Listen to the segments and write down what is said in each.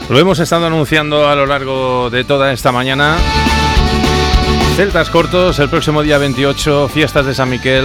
Lo hemos estado anunciando a lo largo de toda esta mañana. Celtas Cortos, el próximo día 28, fiestas de San Miquel.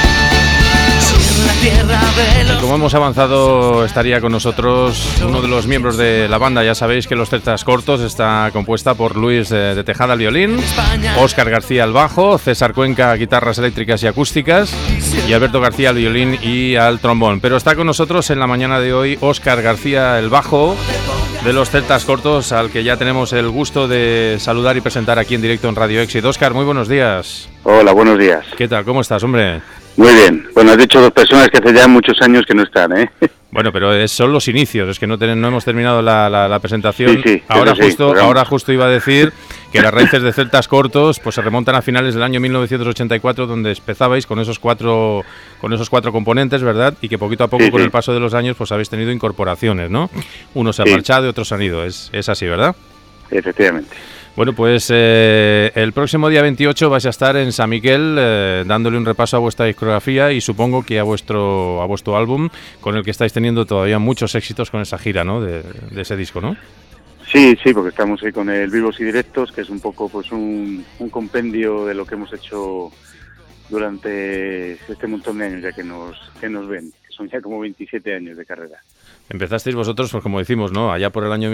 Y como hemos avanzado, estaría con nosotros uno de los miembros de la banda. Ya sabéis que los Celtas Cortos está compuesta por Luis de Tejada al violín, Óscar García al bajo, César Cuenca guitarras eléctricas y acústicas y Alberto García al violín y al trombón. Pero está con nosotros en la mañana de hoy Óscar García, el bajo de los Celtas Cortos, al que ya tenemos el gusto de saludar y presentar aquí en directo en Radio Éxito. Óscar, muy buenos días. Hola, buenos días. ¿Qué tal? ¿Cómo estás, hombre? Muy bien. Bueno, has dicho dos personas que hace ya muchos años que no están, ¿eh? Bueno, pero son los inicios, es que no hemos terminado la presentación. Sí, ahora justo iba a decir que las raíces de Celtas Cortos pues se remontan a finales del año 1984, donde empezabais con esos cuatro componentes, ¿verdad? Y que poquito a poco, con el paso de los años, pues habéis tenido incorporaciones, ¿no? Unos se han marchado y otros se han ido. Es así, ¿verdad? Efectivamente. Bueno, pues el próximo día 28 vais a estar en San Miquel dándole un repaso a vuestra discografía y supongo que a vuestro álbum, con el que estáis teniendo todavía muchos éxitos con esa gira, ¿no? De ese disco, ¿no? Sí, porque estamos ahí con el Vivos y Directos, que es un poco pues un compendio de lo que hemos hecho durante este montón de años ya que nos ven. Son ya como 27 años de carrera. Empezasteis vosotros, pues como decimos, ¿no? Allá por el año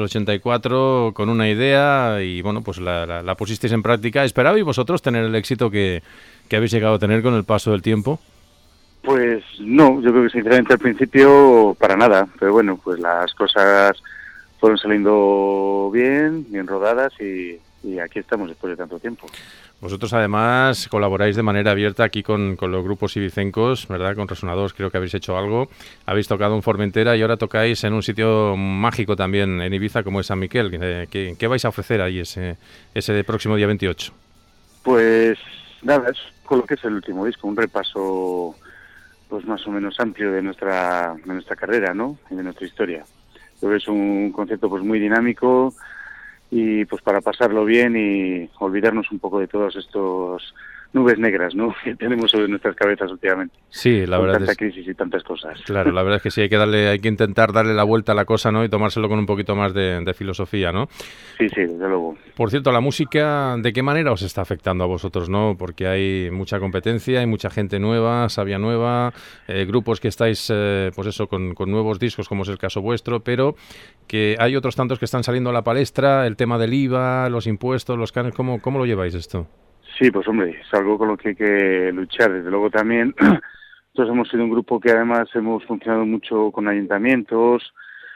1984 con una idea y bueno, pues la pusisteis en práctica. ¿Esperabais vosotros tener el éxito que habéis llegado a tener con el paso del tiempo? Pues no, yo creo que sinceramente al principio para nada, pero bueno, pues las cosas fueron saliendo bien rodadas y aquí estamos después de tanto tiempo. Vosotros además colaboráis de manera abierta aquí con los grupos ibicencos, ¿verdad? Con Resonados creo que habéis hecho algo, habéis tocado en Formentera y ahora tocáis en un sitio mágico también en Ibiza como es San Miquel. ¿Qué vais a ofrecer ahí ese próximo día 28? Pues nada, es con lo que es el último disco, un repaso pues más o menos amplio de nuestra carrera, ¿no? Y de nuestra historia. Creo que es un concepto pues muy dinámico y pues para pasarlo bien y olvidarnos un poco de todos estos nubes negras, ¿no? que tenemos sobre nuestras cabezas últimamente. Sí, la verdad tanta crisis y tantas cosas. Claro, la verdad es que sí, hay que intentar darle la vuelta a la cosa, ¿no? Y tomárselo con un poquito más de filosofía, ¿no? Sí, desde luego. Por cierto, la música, ¿de qué manera os está afectando a vosotros, no? Porque hay mucha competencia, hay mucha gente nueva, savia nueva, grupos que estáis, pues eso, con nuevos discos, como es el caso vuestro, pero que hay otros tantos que están saliendo a la palestra, el tema del IVA, los impuestos, los canes, ¿cómo lo lleváis esto? Sí, pues hombre, es algo con lo que hay que luchar. Desde luego también, nosotros hemos sido un grupo que además hemos funcionado mucho con ayuntamientos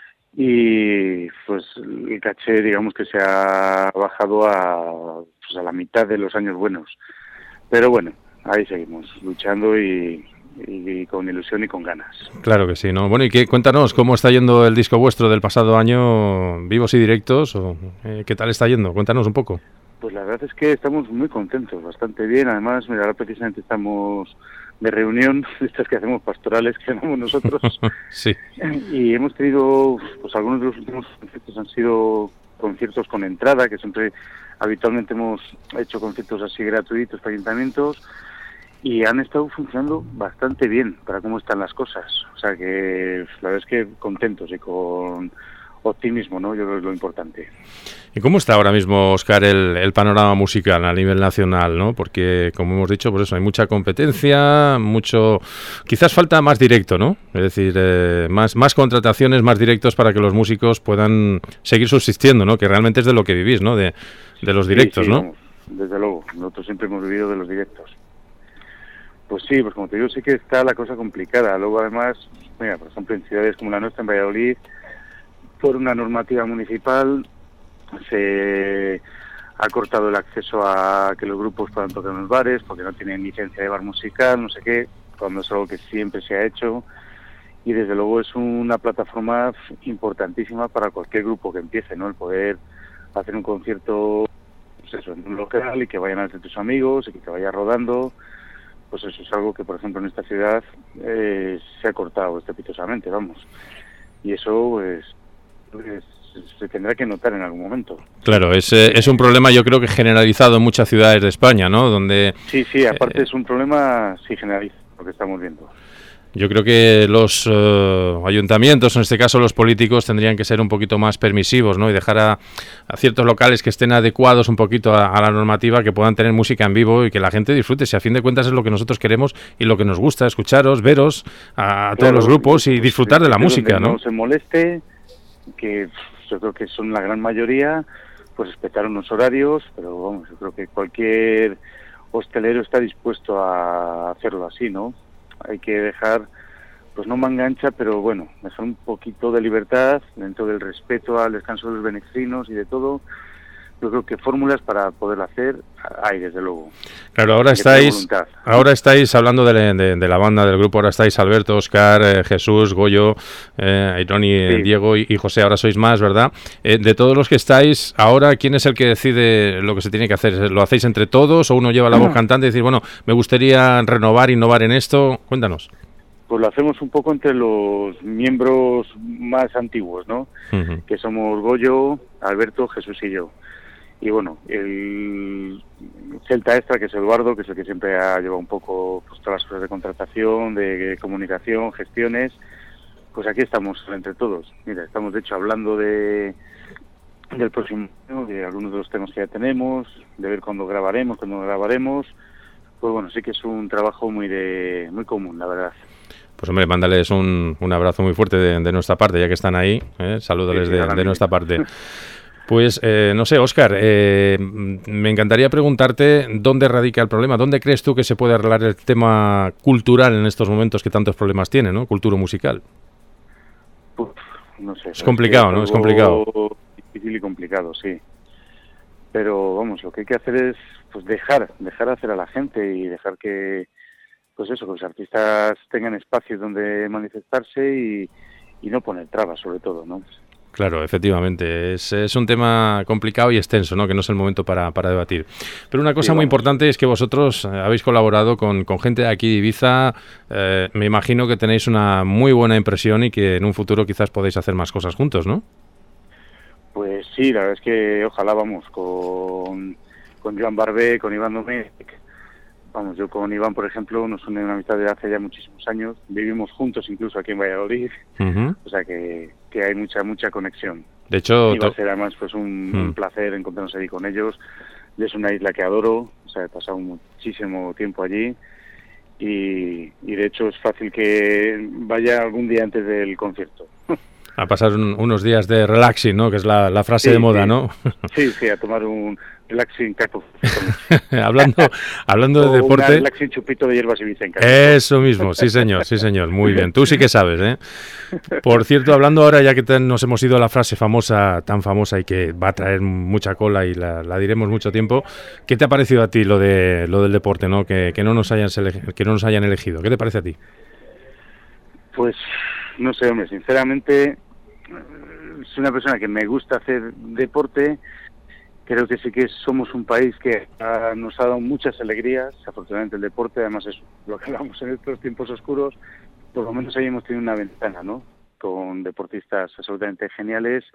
y pues el caché, digamos que se ha bajado a la mitad de los años buenos. Pero bueno, ahí seguimos, luchando y con ilusión y con ganas. Claro que sí, ¿no? Bueno, y cuéntanos, ¿cómo está yendo el disco vuestro del pasado año, Vivos y Directos? ¿Qué tal está yendo? Cuéntanos un poco. Pues la verdad es que estamos muy contentos, bastante bien. Además, mira, ahora precisamente estamos de reunión, estas que hacemos pastorales, que llamamos nosotros. Sí. Y hemos tenido, pues algunos de los últimos conciertos han sido conciertos con entrada, que siempre habitualmente hemos hecho conciertos así gratuitos para ayuntamientos, y han estado funcionando bastante bien para cómo están las cosas. O sea que la verdad es que contentos y con optimismo, ¿no? Yo creo que es lo importante. ¿Y cómo está ahora mismo, Óscar, el panorama musical a nivel nacional, ¿no? Porque, como hemos dicho, pues eso, hay mucha competencia, quizás falta más directo, ¿no? Es decir, más contrataciones, más directos para que los músicos puedan seguir subsistiendo, ¿no? Que realmente es de lo que vivís, ¿no? De los directos, sí, ¿no? Vamos, desde luego, nosotros siempre hemos vivido de los directos. Pues sí, pues como te digo, sí que está la cosa complicada. Luego, además, mira, por ejemplo, en ciudades como la nuestra, en Valladolid, por una normativa municipal se ha cortado el acceso a que los grupos puedan tocar en los bares porque no tienen licencia de bar musical, no sé qué, cuando es algo que siempre se ha hecho y desde luego es una plataforma importantísima para cualquier grupo que empiece, ¿no? El poder hacer un concierto pues eso, en un local y que vayan a ver tus amigos y que te vaya rodando, pues eso es algo que por ejemplo en esta ciudad se ha cortado estrepitosamente, vamos, y eso pues se tendrá que notar en algún momento. Claro, es un problema yo creo que generalizado en muchas ciudades de España, ¿no? Donde sí, aparte es un problema sí generalizado lo que estamos viendo. Yo creo que los ayuntamientos, en este caso los políticos, tendrían que ser un poquito más permisivos, ¿no? Y dejar a ciertos locales que estén adecuados un poquito a la normativa, que puedan tener música en vivo y que la gente disfrute. Si a fin de cuentas es lo que nosotros queremos y lo que nos gusta, escucharos, veros a todos los grupos y disfrutar de la música, ¿no? No se moleste, que yo creo que son la gran mayoría, pues respetar unos horarios, pero vamos, yo creo que cualquier hostelero está dispuesto a hacerlo así, ¿no? Hay que dejar, pues no manga ancha, pero bueno, dejar un poquito de libertad dentro del respeto al descanso de los benecinos y de todo. Yo creo que fórmulas para poderlo hacer hay, desde luego. Claro, ahora estáis hablando de la banda, del grupo, ahora estáis Alberto, Óscar, Jesús, Goyo, Aironi, sí. Diego y José, ahora sois más, ¿verdad? De todos los que estáis, ahora, ¿quién es el que decide lo que se tiene que hacer? ¿Lo hacéis entre todos o uno lleva la voz cantante y decir, bueno, me gustaría renovar, innovar en esto? Cuéntanos. Pues lo hacemos un poco entre los miembros más antiguos, ¿no? Que somos Goyo, Alberto, Jesús y yo. Y bueno, el Celta Extra, que es Eduardo, que es el que siempre ha llevado un poco pues, todas las cosas de contratación, de comunicación, gestiones, pues aquí estamos entre todos. Mira, estamos de hecho hablando del próximo año, de algunos de los temas que ya tenemos, de ver cuándo grabaremos. Pues bueno, sí que es un trabajo muy común, la verdad. Pues hombre, mándales un abrazo muy fuerte de nuestra parte, ya que están ahí, salúdales de nuestra parte. Pues no sé, Óscar, me encantaría preguntarte dónde radica el problema, dónde crees tú que se puede arreglar el tema cultural en estos momentos que tantos problemas tiene, ¿no? Cultura musical. Uf, no sé. Es complicado, ¿no? Es complicado. Difícil y complicado, sí. Pero vamos, lo que hay que hacer es pues dejar hacer a la gente y dejar que, pues eso, que los artistas tengan espacios donde manifestarse y no poner trabas, sobre todo, ¿no? Claro, efectivamente. Es un tema complicado y extenso, ¿no? Que no es el momento para debatir. Pero una cosa muy importante es que vosotros habéis colaborado con gente de aquí de Ibiza. Me imagino que tenéis una muy buena impresión y que en un futuro quizás podéis hacer más cosas juntos, ¿no? Pues sí, la verdad es que ojalá vamos con Joan Barbé, con Iván Domecq. Vamos, yo con Iván, por ejemplo, nos une una amistad de hace ya muchísimos años. Vivimos juntos incluso aquí en Valladolid. O sea que hay mucha conexión. De hecho, y va a ser además pues un placer encontrarnos ahí con ellos. Y es una isla que adoro, o sea, he pasado muchísimo tiempo allí. Y de hecho es fácil que vaya algún día antes del concierto. A pasar unos días de relaxing, ¿no? Que es la frase de moda, ¿no? Sí, a tomar un relaxing capo. hablando de deporte... Un relaxing chupito de hierbas ibicenca. Eso mismo, sí señor, muy bien. Tú sí que sabes, ¿eh? Por cierto, hablando ahora, ya que nos hemos ido a la frase tan famosa y que va a traer mucha cola y la diremos mucho tiempo, ¿qué te ha parecido a ti lo del deporte, ¿no? Que no nos hayan elegido? ¿Qué te parece a ti? Pues... no sé, hombre, sinceramente, soy una persona que me gusta hacer deporte. Creo que sí que somos un país que nos ha dado muchas alegrías. Afortunadamente el deporte, además es lo que hablamos en estos tiempos oscuros, por lo menos ahí hemos tenido una ventana, ¿no? Con deportistas absolutamente geniales.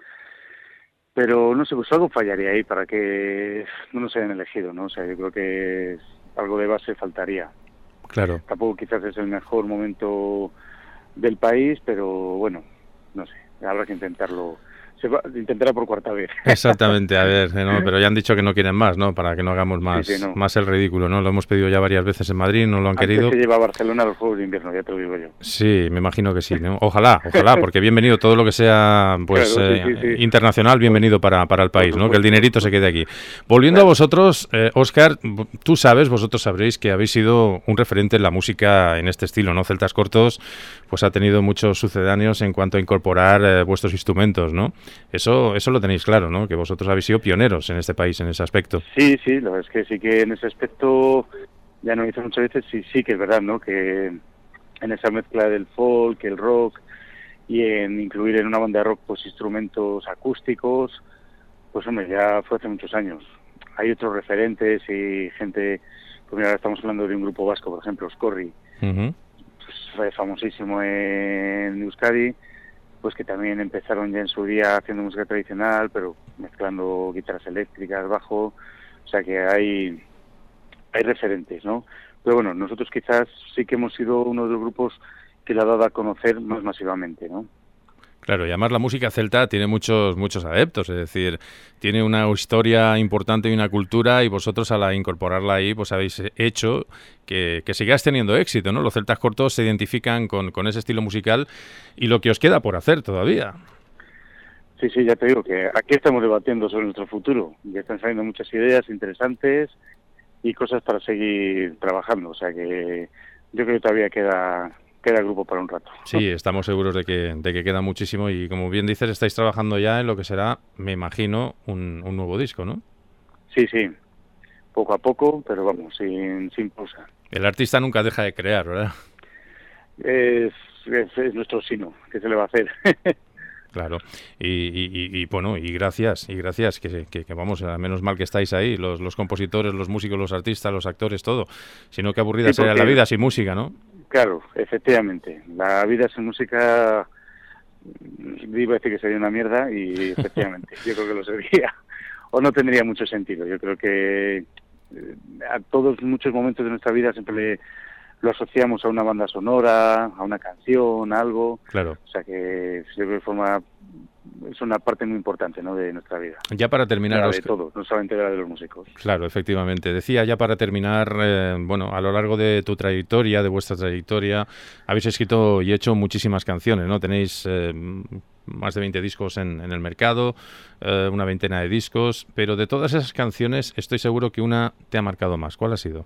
Pero no sé, pues algo fallaría ahí para que no nos hayan elegido, ¿no? O sea, yo creo que algo de base faltaría. Claro. Tampoco quizás es el mejor momento del país, pero bueno, no sé, habrá que intentarlo. Intentará por cuarta vez. Exactamente, a ver, ¿no? Pero ya han dicho que no quieren más, ¿no? Para que no hagamos más el ridículo, ¿no? Lo hemos pedido ya varias veces en Madrid, no lo han querido. Se lleva a Barcelona a los Juegos de Invierno, ya te lo digo yo. Sí, me imagino que sí, ¿no? Ojalá, porque bienvenido todo lo que sea, pues, claro, sí. Internacional, bienvenido para el país, ¿no? Que el dinerito se quede aquí. Volviendo a vosotros, Óscar, vosotros sabréis que habéis sido un referente en la música en este estilo, ¿no? Celtas Cortos, pues ha tenido muchos sucedáneos en cuanto a incorporar vuestros instrumentos, ¿no? Eso lo tenéis claro, ¿no? Que vosotros habéis sido pioneros en este país, en ese aspecto. Sí, la verdad es que sí que en ese aspecto, ya no hice muchas veces, sí que es verdad, ¿no? Que en esa mezcla del folk, el rock, y en incluir en una banda de rock pues instrumentos acústicos, pues hombre, ya fue hace muchos años. Hay otros referentes y gente, pues mira, estamos hablando de un grupo vasco, por ejemplo, Scorri, pues fue famosísimo en Euskadi, pues que también empezaron ya en su día haciendo música tradicional, pero mezclando guitarras eléctricas, bajo, o sea que hay referentes, ¿no? Pero bueno, nosotros quizás sí que hemos sido uno de los grupos que la ha dado a conocer más masivamente, ¿no? Claro, y además la música celta tiene muchos adeptos, es decir, tiene una historia importante y una cultura, y vosotros al incorporarla ahí, pues habéis hecho que sigáis teniendo éxito, ¿no? Los celtas cortos se identifican con ese estilo musical y lo que os queda por hacer todavía. Sí, ya te digo que aquí estamos debatiendo sobre nuestro futuro. Ya están saliendo muchas ideas interesantes y cosas para seguir trabajando. O sea que yo creo que todavía queda grupo para un rato. Sí, estamos seguros de que queda muchísimo y, como bien dices, estáis trabajando ya en lo que será, me imagino, un nuevo disco, ¿no? Sí, poco a poco, pero vamos, sin pausa. El artista nunca deja de crear, ¿verdad? Es nuestro sino, ¿qué se le va a hacer? Claro, y bueno, y gracias, que vamos, menos mal que estáis ahí, los compositores, los músicos, los artistas, los actores, todo. Si no, qué aburrida sería la vida sin música, ¿no? Claro, efectivamente. La vida sin música, iba a decir que sería una mierda, y efectivamente, yo creo que lo sería. O no tendría mucho sentido. Yo creo que a todos, muchos momentos de nuestra vida siempre lo asociamos a una banda sonora, a una canción, algo. Claro. O sea que es una parte muy importante, ¿no?, de nuestra vida. Ya para terminar, de todos, no solamente de la de los músicos. Claro, efectivamente. Decía, ya para terminar, bueno, a lo largo de tu trayectoria, de vuestra trayectoria, habéis escrito y hecho muchísimas canciones, ¿no? Tenéis más de 20 discos en el mercado, una veintena de discos, pero de todas esas canciones estoy seguro que una te ha marcado más. ¿Cuál ha sido?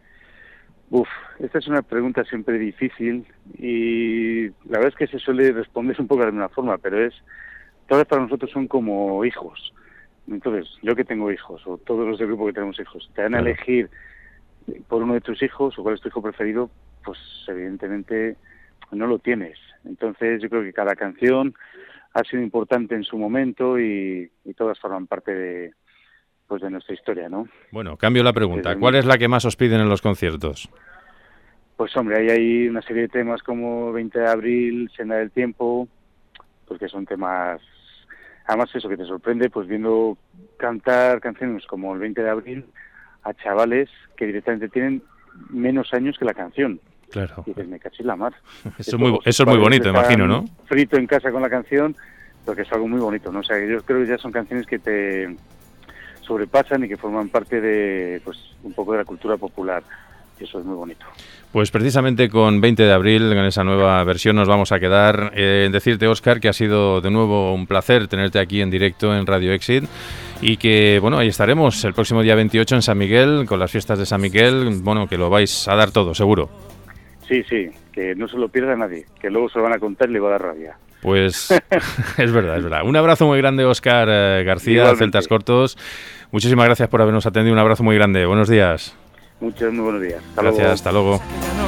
Esta es una pregunta siempre difícil, y la verdad es que se suele responder un poco de una forma, pero todas para nosotros son como hijos. Entonces, yo que tengo hijos, o todos los del grupo que tenemos hijos, te van a elegir por uno de tus hijos, o cuál es tu hijo preferido, pues evidentemente no lo tienes. Entonces, yo creo que cada canción ha sido importante en su momento, y todas forman parte de nuestra historia, ¿no? Bueno, cambio la pregunta. ¿Cuál es la que más os piden en los conciertos? Pues hombre, hay una serie de temas como 20 de abril, Senda del Tiempo, porque son temas, además eso, que te sorprende, pues viendo cantar canciones como el 20 de abril a chavales que directamente tienen menos años que la canción. Claro. Y dices, me cachis la mar. Eso es muy bonito, imagino, ¿no? Frito en casa con la canción, porque es algo muy bonito, ¿no? O sea, yo creo que ya son canciones que te sobrepasan y que forman parte de, pues, un poco de la cultura popular. Y eso es muy bonito. Pues precisamente con 20 de abril, con esa nueva versión, nos vamos a quedar. Decirte, Óscar, que ha sido de nuevo un placer tenerte aquí en directo en Radio Exit, y que, bueno, ahí estaremos el próximo día 28 en San Miguel, con las fiestas de San Miguel, bueno, que lo vais a dar todo, seguro. Sí, que no se lo pierda nadie, que luego se lo van a contar y le va a dar rabia. Pues es verdad. Un abrazo muy grande, Óscar García, Igualmente. Celtas Cortos. Muchísimas gracias por habernos atendido. Un abrazo muy grande. Buenos días. Muy buenos días. Gracias, hasta luego.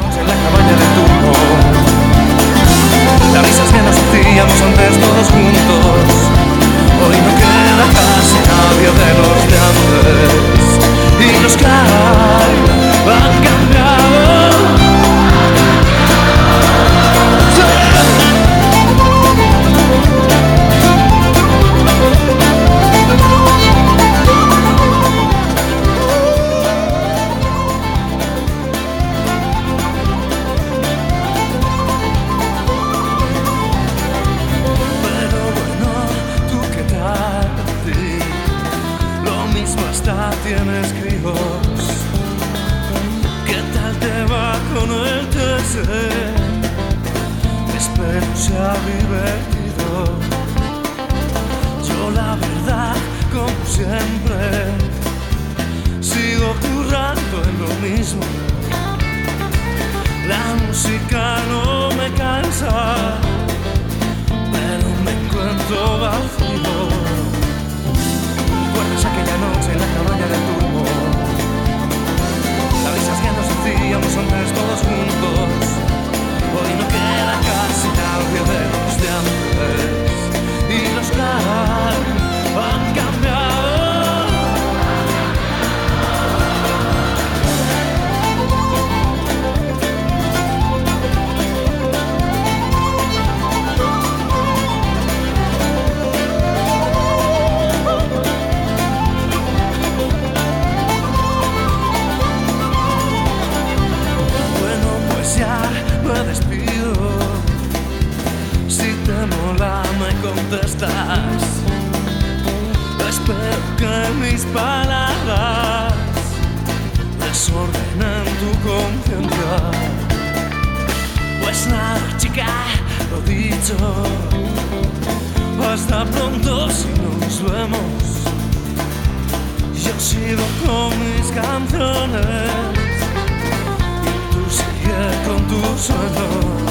Las risas que nos hacíamos antes todos juntos, hoy no queda casi nadie de los de antes, y los que hay han cambiado. Tienes críos, ¿qué tal te va con el TC? Espero sea divertido. Yo la verdad, como siempre, sigo currando en lo mismo. La música no me cansa, pero me encuentro vacío. ¿Recuerdas aquella noche en la cabaña del turbo? Las risas que nos hacíamos antes todos juntos, hoy no queda casi nadie de los de antes, y los que han cambiado. Ya mis palabras desordenan tu conciencia. Pues nada, chica, lo dicho, hasta pronto si nos vemos. Yo sigo con mis canciones y tú sigues con tus sueños.